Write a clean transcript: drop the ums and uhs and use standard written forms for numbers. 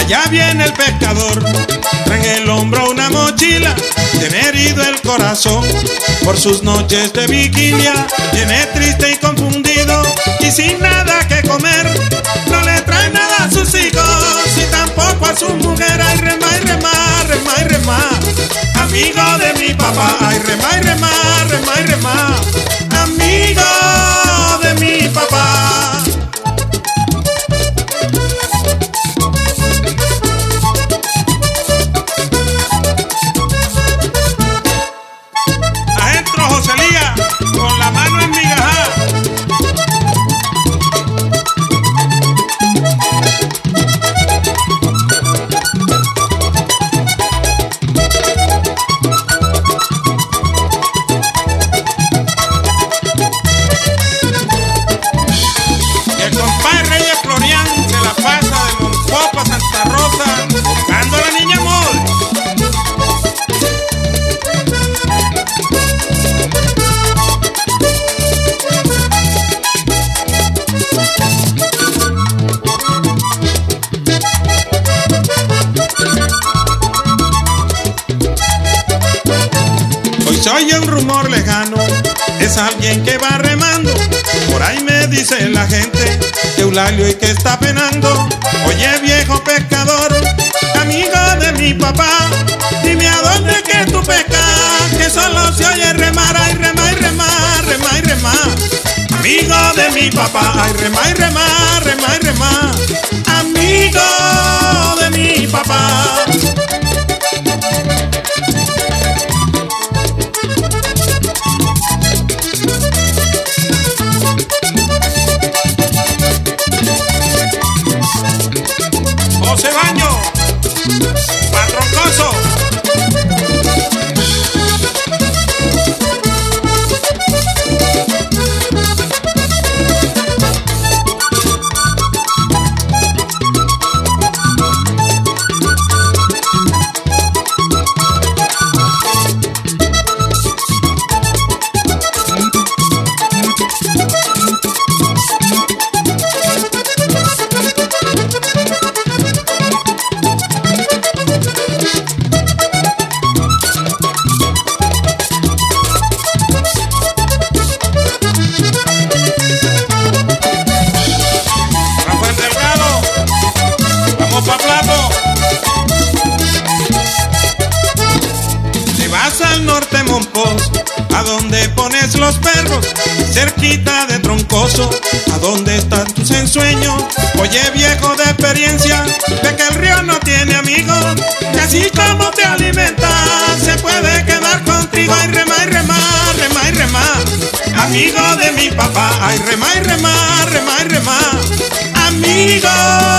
Allá viene el pescador, trae en el hombro una mochila, tiene herido el corazón por sus noches de vigilia, viene triste y confundido y sin nada que comer, no le trae nada a sus hijos y tampoco a su mujer. Ay, rema y rema, rema y rema, amigo de mi papá. Ay, rema y rema, rema y rema, amigo de mi papá. Joselía, con la mano en migaja. El compadre Reyes Florian se la pasa de Monpopa a Santa Rosa buscando a la niña Mol. Se oye un rumor lejano, es alguien que va remando. Por ahí me dice la gente que Eulalio y que está penando. Oye viejo pescador, amigo de mi papá, dime a dónde que tú pescas, que solo se oye remar. Ay, rema y rema, rema y rema, amigo de mi papá. Ay, rema y rema, rema y rema, amigo de mi papá. José Baño, Patroncoso. A donde pones los perros, cerquita de Troncoso, a donde están tus ensueños. Oye viejo de experiencia, de que el río no tiene amigos, que así como te alimentas se puede quedar contigo. Ay, rema y rema, rema y rema, amigo de mi papá. Ay, rema y rema, rema y rema, amigo